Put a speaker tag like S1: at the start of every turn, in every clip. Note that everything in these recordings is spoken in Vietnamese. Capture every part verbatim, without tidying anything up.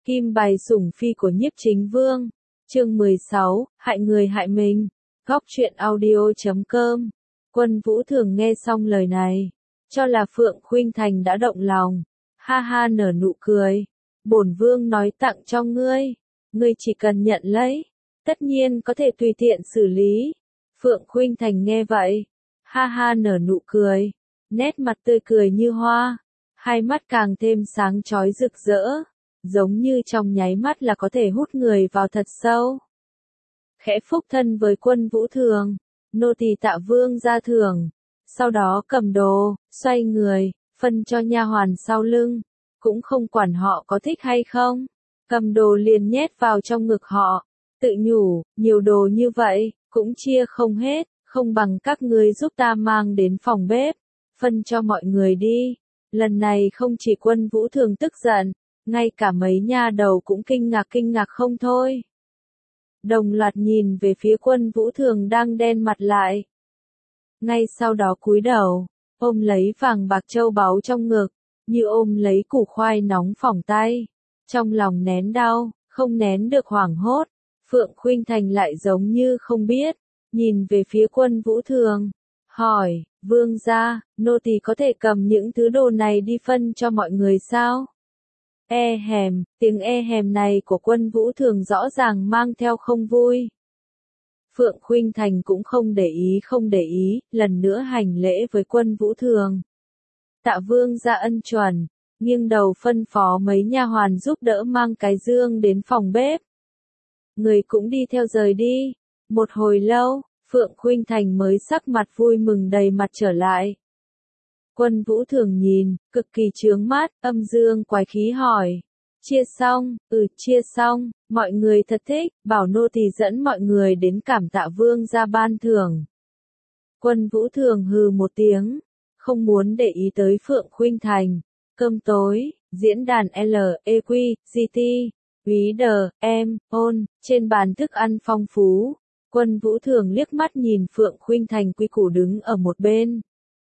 S1: Kim bài sủng phi của Nhiếp Chính Vương. Chương mười sáu, hại người hại mình. Góc truyện audio chấm com. Quân Vũ Thường nghe xong lời này, cho là Phượng Khuynh Thành đã động lòng, ha ha nở nụ cười. Bổn vương nói tặng cho ngươi, ngươi chỉ cần nhận lấy, tất nhiên có thể tùy tiện xử lý. Phượng Khuynh Thành nghe vậy, ha ha nở nụ cười, nét mặt tươi cười như hoa, hai mắt càng thêm sáng chói rực rỡ, giống như trong nháy mắt là có thể hút người vào thật sâu. Khẽ phúc thân với Quân Vũ Thường, nô tỳ tạ vương ra thưởng, sau đó cầm đồ, xoay người, phân cho nha hoàn sau lưng, cũng không quản họ có thích hay không, cầm đồ liền nhét vào trong ngực họ, tự nhủ, nhiều đồ như vậy, cũng chia không hết, không bằng các ngươi giúp ta mang đến phòng bếp, phân cho mọi người đi. Lần này không chỉ Quân Vũ Thường tức giận, ngay cả mấy nha đầu cũng kinh ngạc kinh ngạc không thôi. Đồng loạt nhìn về phía Quân Vũ Thường đang đen mặt lại. Ngay sau đó cúi đầu, ôm lấy vàng bạc châu báu trong ngực, như ôm lấy củ khoai nóng phỏng tay. Trong lòng nén đau, không nén được hoảng hốt, Phượng Khuynh Thành lại giống như không biết, nhìn về phía Quân Vũ Thường, hỏi, vương gia, nô tỳ có thể cầm những thứ đồ này đi phân cho mọi người sao? E hèm, tiếng e hèm này của Quân Vũ Thường rõ ràng mang theo không vui. Phượng Khuynh Thành cũng không để ý không để ý, lần nữa hành lễ với Quân Vũ Thường. Tạ vương gia ân chuẩn, nghiêng đầu phân phó mấy nha hoàn giúp đỡ mang cái dương đến phòng bếp. Người cũng đi theo rời đi. Một hồi lâu, Phượng Khuynh Thành mới sắc mặt vui mừng đầy mặt trở lại. Quân Vũ Thường nhìn, cực kỳ chướng mắt, âm dương quái khí hỏi. Chia xong, ừ chia xong, mọi người thật thích, bảo nô tỳ dẫn mọi người đến cảm tạ vương gia ban thưởng. Quân Vũ Thường hừ một tiếng, không muốn để ý tới Phượng Khuynh Thành. Cơm tối, diễn đàn L E Q, G T, Quý đờ, em, ôn, trên bàn thức ăn phong phú. Quân Vũ Thường liếc mắt nhìn Phượng Khuynh Thành quy củ đứng ở một bên.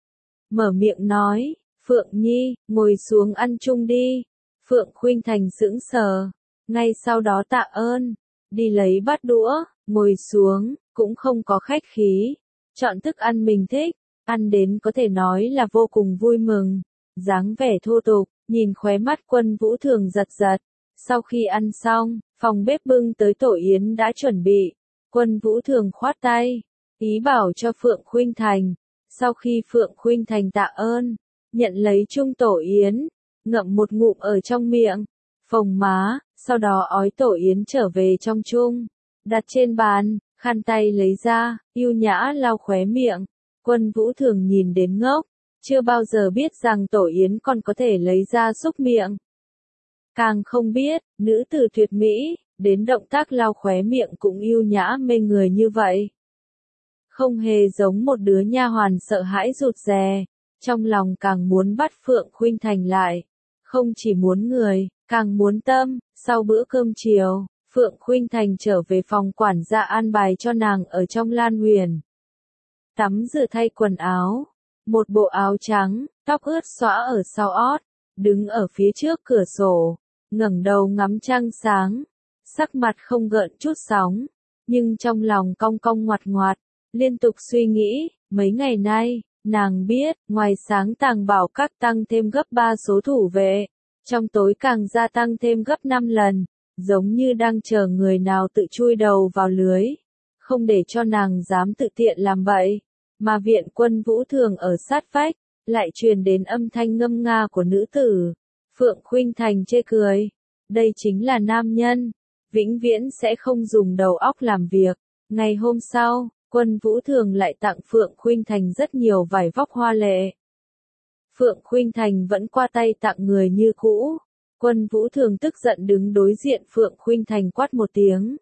S1: Mở miệng nói, Phượng Nhi, ngồi xuống ăn chung đi. Phượng Khuynh Thành sững sờ, ngay sau đó tạ ơn, đi lấy bát đũa, ngồi xuống, cũng không có khách khí, chọn thức ăn mình thích, ăn đến có thể nói là vô cùng vui mừng, dáng vẻ thô tục, nhìn khóe mắt Quân Vũ Thường giật giật. Sau khi ăn xong, phòng bếp bưng tới tổ yến đã chuẩn bị, Quân Vũ Thường khoát tay, ý bảo cho Phượng Khuynh Thành. Sau khi Phượng Khuynh Thành tạ ơn, nhận lấy chung tổ yến, ngậm một ngụm ở trong miệng, phồng má, sau đó ói tổ yến trở về trong chung, đặt trên bàn, khăn tay lấy ra, yêu nhã lau khóe miệng. Quân Vũ Thường nhìn đến ngốc, chưa bao giờ biết rằng tổ yến còn có thể lấy ra xúc miệng. Càng không biết, nữ tử tuyệt mỹ, đến động tác lau khóe miệng cũng yêu nhã mê người như vậy. Không hề giống một đứa nha hoàn sợ hãi rụt rè, trong lòng càng muốn bắt Phượng Khuynh Thành lại. Không chỉ muốn người, càng muốn tâm. Sau bữa cơm chiều, Phượng Khuynh Thành trở về phòng quản gia an bài cho nàng ở trong Lan Huyền. Tắm rửa thay quần áo, một bộ áo trắng, tóc ướt xõa ở sau ót, đứng ở phía trước cửa sổ, ngẩng đầu ngắm trăng sáng, sắc mặt không gợn chút sóng, nhưng trong lòng cong cong ngoặt ngoặt, liên tục suy nghĩ. Mấy ngày nay, nàng biết, ngoài sáng Tàng Bảo Các tăng thêm gấp ba số thủ vệ, trong tối càng gia tăng thêm gấp năm lần, giống như đang chờ người nào tự chui đầu vào lưới, không để cho nàng dám tự tiện làm bậy. Mà viện Quân Vũ Thường ở sát vách, lại truyền đến âm thanh ngâm nga của nữ tử. Phượng Khuynh Thành chê cười, đây chính là nam nhân, vĩnh viễn sẽ không dùng đầu óc làm việc. Ngày hôm sau, Quân Vũ Thường lại tặng Phượng Khuynh Thành rất nhiều vải vóc hoa lệ. Phượng Khuynh Thành vẫn qua tay tặng người như cũ. Quân Vũ Thường tức giận đứng đối diện Phượng Khuynh Thành quát một tiếng.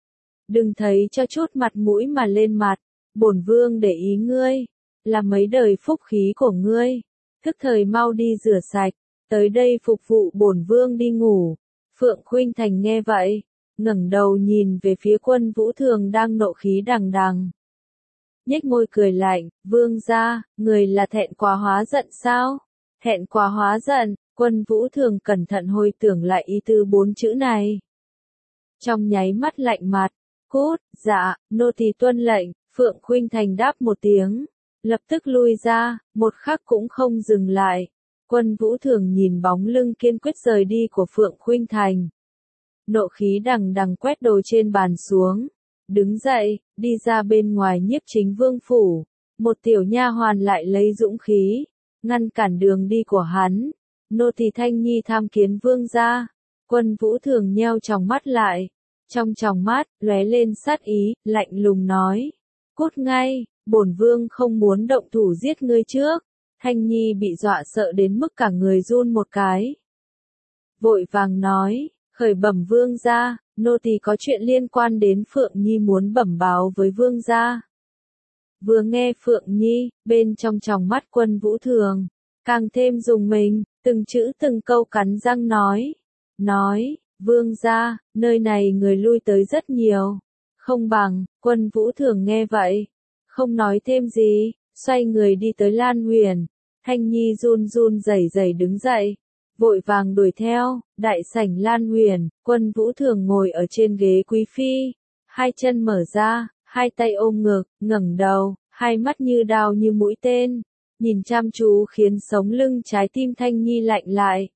S1: Đừng thấy cho chút mặt mũi mà lên mặt, bổn vương để ý ngươi, là mấy đời phúc khí của ngươi, thức thời mau đi rửa sạch, tới đây phục vụ bổn vương đi ngủ. Phượng Khuynh Thành nghe vậy, ngẩng đầu nhìn về phía Quân Vũ Thường đang nộ khí đằng đằng. Nhếch môi cười lạnh, vương gia, người là thẹn quá hóa giận sao? Thẹn quá hóa giận, Quân Vũ Thường cẩn thận hồi tưởng lại ý tứ bốn chữ này. Trong nháy mắt lạnh mặt, cút, dạ, nô tỳ tuân lệnh, Phượng Khuynh Thành đáp một tiếng, lập tức lui ra, một khắc cũng không dừng lại. Quân Vũ Thường nhìn bóng lưng kiên quyết rời đi của Phượng Khuynh Thành. Nộ khí đằng đằng quét đồ trên bàn xuống, đứng dậy, đi ra bên ngoài Nhiếp Chính Vương phủ. Một tiểu nha hoàn lại lấy dũng khí, ngăn cản đường đi của hắn. Nô tỳ Thanh Nhi tham kiến vương gia. Quân Vũ Thường nheo tròng mắt lại, trong tròng mắt lóe lên sát ý, lạnh lùng nói: "Cút ngay, bổn vương không muốn động thủ giết ngươi trước." Thanh Nhi bị dọa sợ đến mức cả người run một cái. Vội vàng nói: "Khởi bẩm vương gia, nô tỳ có chuyện liên quan đến Phượng Nhi muốn bẩm báo với vương gia." Vừa nghe Phượng Nhi, bên trong tròng mắt Quân Vũ Thường càng thêm rùng mình, từng chữ từng câu cắn răng nói, nói, "Vương gia, nơi này người lui tới rất nhiều." Không bằng, Quân Vũ Thường nghe vậy, không nói thêm gì, xoay người đi tới Lan Huyền. Thanh Nhi run run rẩy rẩy đứng dậy, vội vàng đuổi theo. Đại sảnh Lan Huyền, Quân Vũ Thường ngồi ở trên ghế quý phi, hai chân mở ra, hai tay ôm ngực, ngẩng đầu, hai mắt như đao như mũi tên, nhìn chăm chú khiến sống lưng trái tim Thanh Nhi lạnh lại.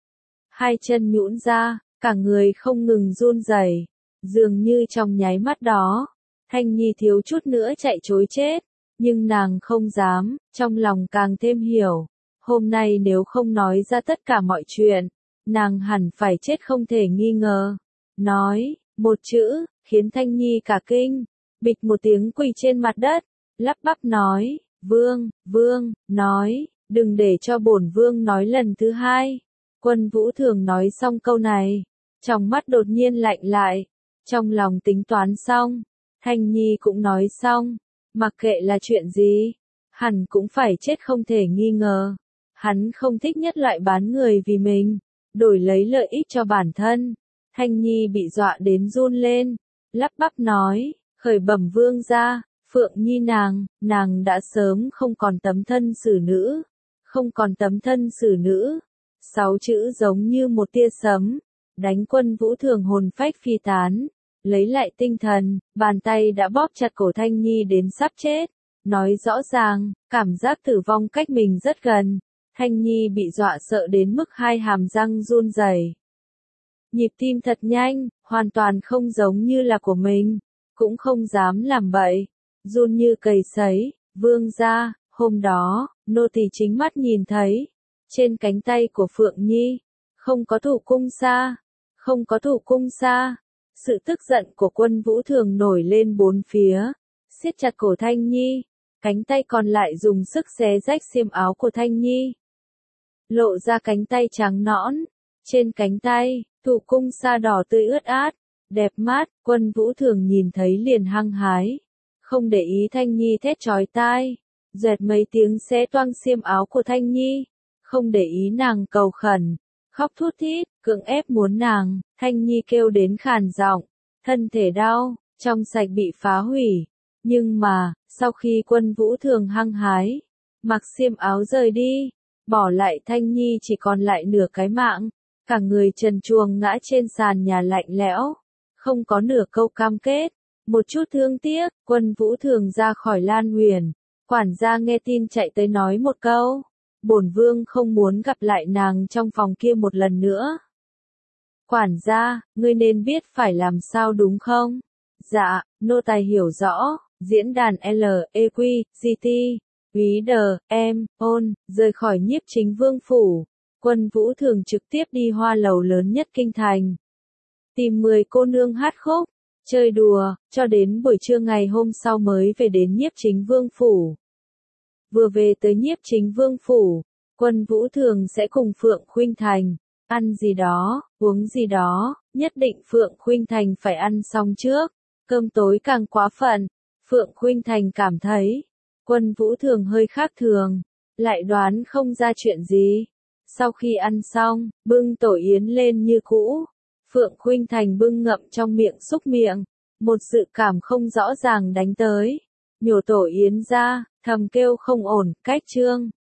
S1: Hai chân nhũn ra, cả người không ngừng run rẩy, dường như trong nháy mắt đó, Thanh Nhi thiếu chút nữa chạy trối chết, nhưng nàng không dám, trong lòng càng thêm hiểu, hôm nay nếu không nói ra tất cả mọi chuyện, nàng hẳn phải chết không thể nghi ngờ. Nói, một chữ, khiến Thanh Nhi cả kinh, bịch một tiếng quỳ trên mặt đất, lắp bắp nói, "Vương, vương, nói, đừng để cho bổn vương nói lần thứ hai." Quân Vũ Thường nói xong câu này, trong mắt đột nhiên lạnh lại, trong lòng tính toán xong, Thanh Nhi cũng nói xong, mặc kệ là chuyện gì, hẳn cũng phải chết không thể nghi ngờ. Hắn không thích nhất loại bán người vì mình, đổi lấy lợi ích cho bản thân. Thanh Nhi bị dọa đến run lên, lắp bắp nói, "Khởi bẩm vương gia, Phượng Nhi nàng, nàng đã sớm không còn tấm thân xử nữ." Không còn tấm thân xử nữ. Sáu chữ giống như một tia sấm, đánh Quân Vũ Thường hồn phách phi tán. Lấy lại tinh thần, bàn tay đã bóp chặt cổ Thanh Nhi đến sắp chết. Nói rõ ràng, cảm giác tử vong cách mình rất gần. Thanh Nhi bị dọa sợ đến mức hai hàm răng run rẩy. Nhịp tim thật nhanh, hoàn toàn không giống như là của mình, cũng không dám làm bậy, run như cầy sấy. "Vương gia, hôm đó, nô tỳ chính mắt nhìn thấy, trên cánh tay của Phượng Nhi, không có thủ cung sa, không có thủ cung sa." Sự tức giận của Quân Vũ Thường nổi lên bốn phía, siết chặt cổ Thanh Nhi, cánh tay còn lại dùng sức xé rách xiêm áo của Thanh Nhi, lộ ra cánh tay trắng nõn. Trên cánh tay, thủ cung sa đỏ tươi ướt át, đẹp mắt. Quân Vũ Thường nhìn thấy liền hăng hái, không để ý Thanh Nhi thét chói tai, dẹt mấy tiếng xé toang xiêm áo của Thanh Nhi, không để ý nàng cầu khẩn, khóc thút thít, cưỡng ép muốn nàng. Thanh Nhi kêu đến khàn giọng, thân thể đau, trong sạch bị phá hủy. Nhưng mà, sau khi Quân Vũ Thường hăng hái, mặc xiêm áo rời đi, bỏ lại Thanh Nhi chỉ còn lại nửa cái mạng, cả người trần truồng ngã trên sàn nhà lạnh lẽo, không có nửa câu cam kết, một chút thương tiếc. Quân Vũ Thường ra khỏi Lan Huyền, quản gia nghe tin chạy tới nói một câu, "Bổn vương không muốn gặp lại nàng trong phòng kia một lần nữa." "Quản gia, ngươi nên biết phải làm sao đúng không?" "Dạ, nô tài hiểu rõ." Diễn đàn L E Q G T Reader em ôn rời khỏi Nhiếp Chính Vương phủ, Quân Vũ Thường trực tiếp đi hoa lầu lớn nhất kinh thành, tìm mười cô nương hát khúc, chơi đùa, cho đến buổi trưa ngày hôm sau mới về đến Nhiếp Chính Vương phủ. Vừa về tới Nhiếp Chính Vương phủ, Quân Vũ Thường sẽ cùng Phượng Khuynh Thành ăn gì đó, uống gì đó, nhất định Phượng Khuynh Thành phải ăn xong trước, cơm tối càng quá phận. Phượng Khuynh Thành cảm thấy, Quân Vũ Thường hơi khác thường, lại đoán không ra chuyện gì. Sau khi ăn xong, bưng tổ yến lên như cũ. Phượng Khuynh Thành bưng ngậm trong miệng xúc miệng, một dự cảm không rõ ràng đánh tới. Nhổ tổ yến ra, thầm kêu không ổn, cách trương.